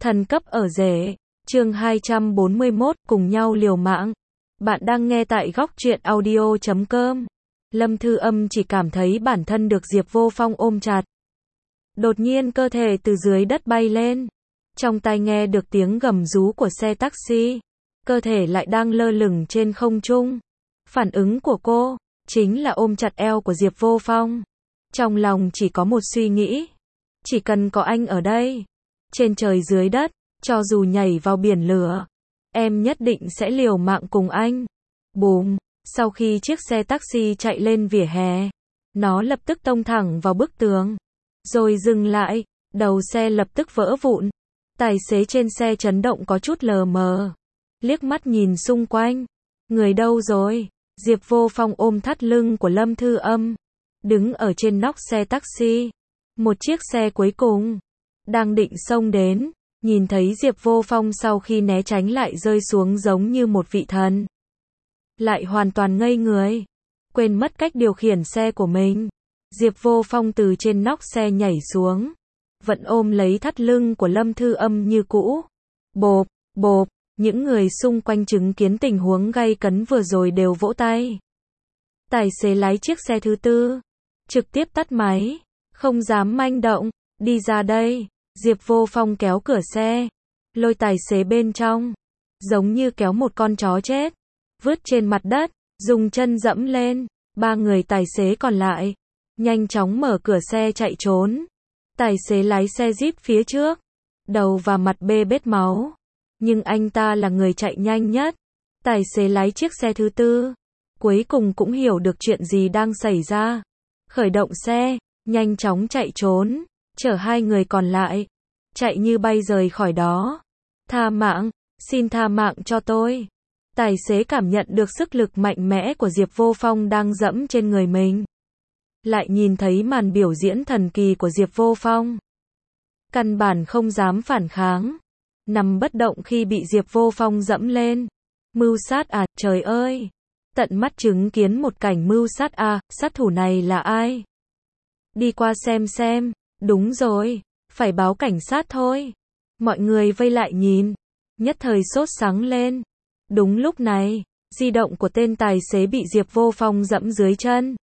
Thần cấp ở rể. Chương 241, cùng nhau liều mạng. Bạn đang nghe tại góc truyện audio.com. Lâm Thư Âm chỉ cảm thấy bản thân được Diệp Vô Phong ôm chặt. Đột nhiên cơ thể từ dưới đất bay lên. Trong tai nghe được tiếng gầm rú của xe taxi. Cơ thể lại đang lơ lửng trên không trung. Phản ứng của cô chính là ôm chặt eo của Diệp Vô Phong. Trong lòng chỉ có một suy nghĩ. Chỉ cần có anh ở đây, trên trời dưới đất, cho dù nhảy vào biển lửa, em nhất định sẽ liều mạng cùng anh. Bùm, sau khi chiếc xe taxi chạy lên vỉa hè, nó lập tức tông thẳng vào bức tường, rồi dừng lại, đầu xe lập tức vỡ vụn. Tài xế trên xe chấn động có chút lờ mờ, liếc mắt nhìn xung quanh, người đâu rồi? Diệp Vô Phong ôm thắt lưng của Lâm Thư Âm, đứng ở trên nóc xe taxi. Một chiếc xe cuối cùng đang định xông đến, nhìn thấy Diệp Vô Phong sau khi né tránh lại rơi xuống giống như một vị thần. Lại hoàn toàn ngây người, quên mất cách điều khiển xe của mình. Diệp Vô Phong từ trên nóc xe nhảy xuống, vẫn ôm lấy thắt lưng của Lâm Thư Âm như cũ. Bộp, bộp, những người xung quanh chứng kiến tình huống gay cấn vừa rồi đều vỗ tay. Tài xế lái chiếc xe thứ tư trực tiếp tắt máy, không dám manh động, đi ra đây. Diệp Vô Phong kéo cửa xe, lôi tài xế bên trong, giống như kéo một con chó chết, vứt trên mặt đất, dùng chân dẫm lên. Ba người tài xế còn lại nhanh chóng mở cửa xe chạy trốn. Tài xế lái xe Jeep phía trước, đầu và mặt bê bết máu, nhưng anh ta là người chạy nhanh nhất. Tài xế lái chiếc xe thứ tư, cuối cùng cũng hiểu được chuyện gì đang xảy ra, khởi động xe, nhanh chóng chạy trốn, chở hai người còn lại, chạy như bay rời khỏi đó. Tha mạng, xin tha mạng cho tôi. Tài xế cảm nhận được sức lực mạnh mẽ của Diệp Vô Phong đang dẫm trên người mình. Lại nhìn thấy màn biểu diễn thần kỳ của Diệp Vô Phong. Căn bản không dám phản kháng, nằm bất động khi bị Diệp Vô Phong dẫm lên. Mưu sát à, trời ơi! Tận mắt chứng kiến một cảnh mưu sát à, sát thủ này là ai? Đi qua xem, đúng rồi, phải báo cảnh sát thôi. Mọi người vây lại nhìn, nhất thời sốt sắng lên. Đúng lúc này, di động của tên tài xế bị Diệp Vô Phong dẫm dưới chân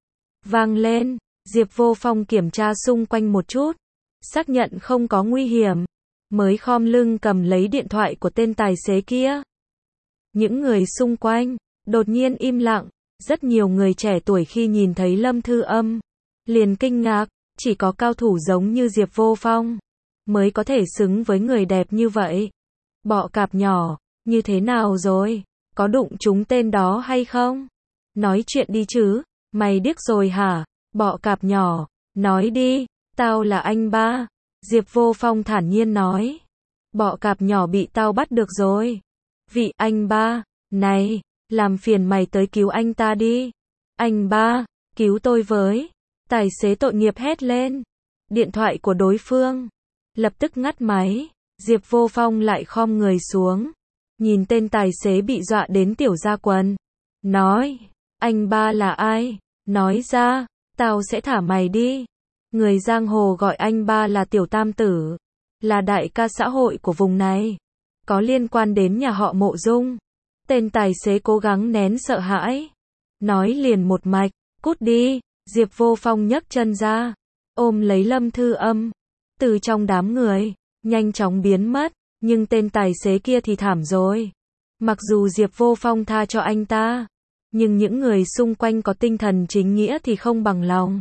vang lên. Diệp Vô Phong kiểm tra xung quanh một chút, xác nhận không có nguy hiểm, mới khom lưng cầm lấy điện thoại của tên tài xế kia. Những người xung quanh đột nhiên im lặng, rất nhiều người trẻ tuổi khi nhìn thấy Lâm Thư Âm liền kinh ngạc, chỉ có cao thủ giống như Diệp Vô Phong mới có thể xứng với người đẹp như vậy. Bọ cạp nhỏ, như thế nào rồi? Có đụng trúng tên đó hay không? Nói chuyện đi chứ, mày điếc rồi hả? Bọ cạp nhỏ, nói đi, tao là anh ba. Diệp Vô Phong thản nhiên nói. Bọ cạp nhỏ bị tao bắt được rồi. Vị anh ba, này, làm phiền mày tới cứu anh ta đi. Anh ba, cứu tôi với. Tài xế tội nghiệp hét lên. Điện thoại của đối phương lập tức ngắt máy. Diệp Vô Phong lại khom người xuống, nhìn tên tài xế bị dọa đến tiểu ra quần, nói, anh ba là ai? Nói ra, tao sẽ thả mày đi. Người giang hồ gọi anh ba là Tiểu Tam Tử, là đại ca xã hội của vùng này, có liên quan đến nhà họ Mộ Dung. Tên tài xế cố gắng nén sợ hãi, nói liền một mạch, cút đi. Diệp Vô Phong nhấc chân ra, ôm lấy Lâm Thư Âm, từ trong đám người nhanh chóng biến mất. Nhưng tên tài xế kia thì thảm rồi. Mặc dù Diệp Vô Phong tha cho anh ta, nhưng những người xung quanh có tinh thần chính nghĩa thì không bằng lòng.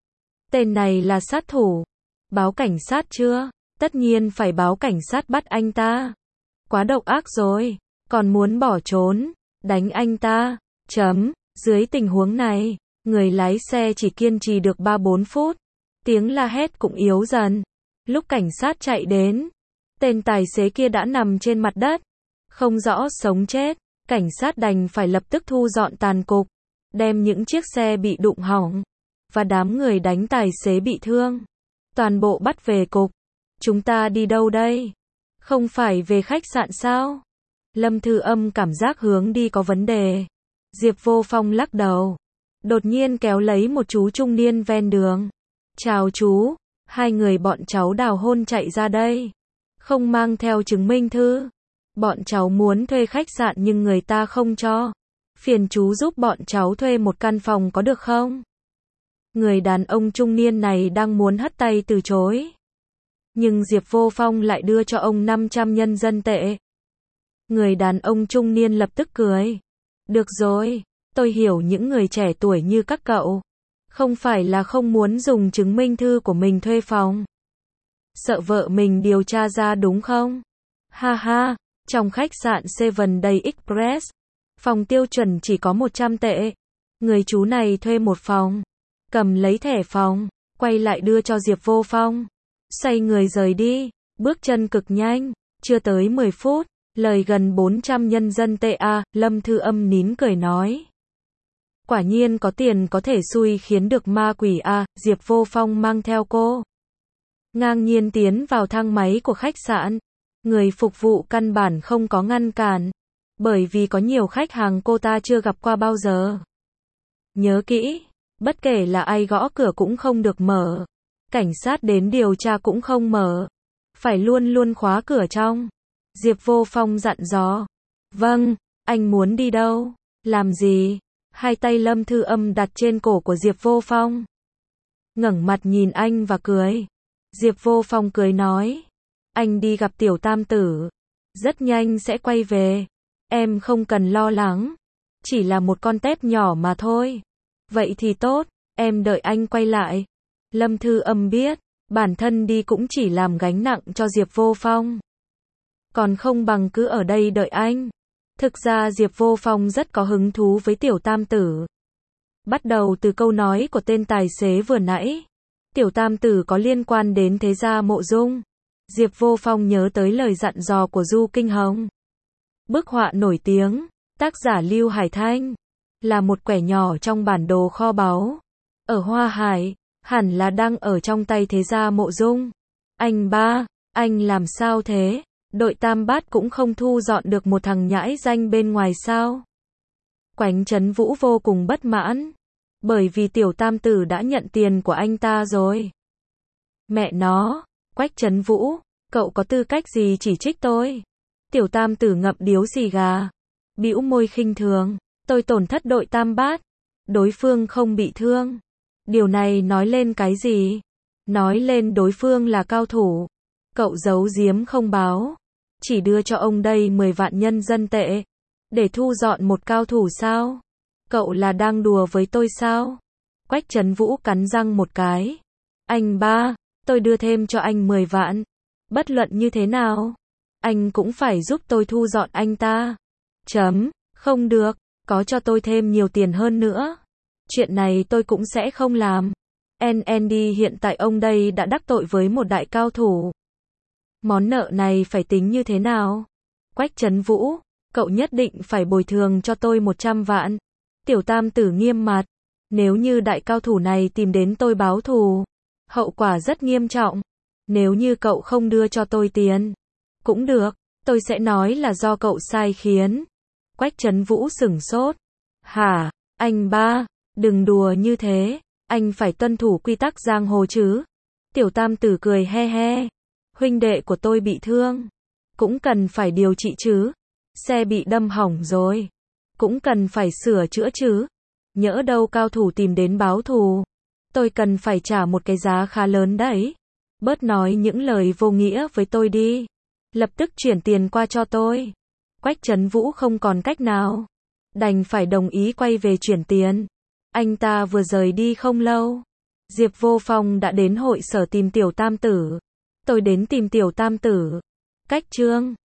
Tên này là sát thủ. Báo cảnh sát chưa? Tất nhiên phải báo cảnh sát bắt anh ta. Quá độc ác rồi. Còn muốn bỏ trốn, đánh anh ta. Dưới tình huống này, người lái xe chỉ kiên trì được 3-4 phút. Tiếng la hét cũng yếu dần. Lúc cảnh sát chạy đến, tên tài xế kia đã nằm trên mặt đất, không rõ sống chết. Cảnh sát đành phải lập tức thu dọn tàn cục, đem những chiếc xe bị đụng hỏng và đám người đánh tài xế bị thương toàn bộ bắt về cục. Chúng ta đi đâu đây? Không phải về khách sạn sao? Lâm Thư Âm cảm giác hướng đi có vấn đề. Diệp Vô Phong lắc đầu, đột nhiên kéo lấy một chú trung niên ven đường. Chào chú, hai người bọn cháu đào hôn chạy ra đây. không mang theo chứng minh thư. Bọn cháu muốn thuê khách sạn nhưng người ta không cho. Phiền chú giúp bọn cháu thuê một căn phòng có được không? Người đàn ông trung niên này đang muốn hất tay từ chối. Nhưng Diệp Vô Phong lại đưa cho ông 500 nhân dân tệ. Người đàn ông trung niên lập tức cười. Được rồi, tôi hiểu những người trẻ tuổi như các cậu. Không phải là không muốn dùng chứng minh thư của mình thuê phòng. Sợ vợ mình điều tra ra đúng không? Ha ha, trong khách sạn Seven Day Express, phòng tiêu chuẩn chỉ có 100 tệ. Người chú này thuê một phòng, cầm lấy thẻ phòng, quay lại đưa cho Diệp Vô Phong. Xoay người rời đi, bước chân cực nhanh, chưa tới 10 phút, lời gần 400 nhân dân tệ à, Lâm Thư Âm nín cười nói. Quả nhiên có tiền có thể xui khiến được ma quỷ à, Diệp Vô Phong mang theo cô. Ngang nhiên tiến vào thang máy của khách sạn. Người phục vụ căn bản không có ngăn cản. Bởi vì có nhiều khách hàng cô ta chưa gặp qua bao giờ. Nhớ kỹ, bất kể là ai gõ cửa cũng không được mở. Cảnh sát đến điều tra cũng không mở. Phải luôn luôn khóa cửa trong. Diệp Vô Phong dặn dò. Vâng, anh muốn đi đâu? Làm gì? Hai tay Lâm Thư Âm đặt trên cổ của Diệp Vô Phong. Ngẩng mặt nhìn anh và cười. Diệp Vô Phong cười nói. Anh đi gặp tiểu tam tử. Rất nhanh sẽ quay về. Em không cần lo lắng. Chỉ là một con tép nhỏ mà thôi. Vậy thì tốt, em đợi anh quay lại. Lâm Thư Âm biết, bản thân đi cũng chỉ làm gánh nặng cho Diệp Vô Phong. Còn không bằng cứ ở đây đợi anh. Thực ra Diệp Vô Phong rất có hứng thú với tiểu tam tử. Bắt đầu từ câu nói của tên tài xế vừa nãy. Tiểu tam tử có liên quan đến thế gia Mộ Dung. Diệp Vô Phong nhớ tới lời dặn dò của Du Kinh Hồng. Bức họa nổi tiếng, tác giả Lưu Hải Thanh, là một quẻ nhỏ trong bản đồ kho báu. Ở Hoa Hải, hẳn là đang ở trong tay thế gia Mộ Dung. Anh ba, anh làm sao thế? Đội Tam Bát cũng không thu dọn được một thằng nhãi danh bên ngoài sao? Quách Trấn Vũ vô cùng bất mãn. Bởi vì tiểu tam tử đã nhận tiền của anh ta rồi. Mẹ nó, Quách Trấn Vũ, cậu có tư cách gì chỉ trích tôi? Tiểu tam tử ngậm điếu xì gà. Bĩu môi khinh thường. Tôi tổn thất đội Tam Bát. Đối phương không bị thương. Điều này nói lên cái gì? Nói lên đối phương là cao thủ. Cậu giấu giếm không báo. Chỉ đưa cho ông đây 10 vạn nhân dân tệ. Để thu dọn một cao thủ sao? Cậu là đang đùa với tôi sao? Quách Trấn Vũ cắn răng một cái. Anh ba, tôi đưa thêm cho anh 10 vạn. Bất luận như thế nào, anh cũng phải giúp tôi thu dọn anh ta. Không được, có cho tôi thêm nhiều tiền hơn nữa. Chuyện này tôi cũng sẽ không làm. NND hiện tại ông đây đã đắc tội với một đại cao thủ. Món nợ này phải tính như thế nào? Quách Trấn Vũ, cậu nhất định phải bồi thường cho tôi 100 vạn. Tiểu tam tử nghiêm mặt. Nếu như đại cao thủ này tìm đến tôi báo thù, hậu quả rất nghiêm trọng. Nếu như cậu không đưa cho tôi tiền, cũng được, tôi sẽ nói là do cậu sai khiến. Quách Trấn Vũ sửng sốt. Hả, anh ba, đừng đùa như thế, anh phải tuân thủ quy tắc giang hồ chứ. Tiểu tam tử cười he he. Huynh đệ của tôi bị thương, cũng cần phải điều trị chứ. Xe bị đâm hỏng rồi, cũng cần phải sửa chữa chứ. Nhỡ đâu cao thủ tìm đến báo thù, tôi cần phải trả một cái giá khá lớn đấy. Bớt nói những lời vô nghĩa với tôi đi. Lập tức chuyển tiền qua cho tôi. Quách Trấn Vũ không còn cách nào, đành phải đồng ý quay về chuyển tiền. Anh ta vừa rời đi không lâu, Diệp Vô Phong đã đến hội sở tìm tiểu tam tử. Tôi đến tìm tiểu tam tử. Cách chương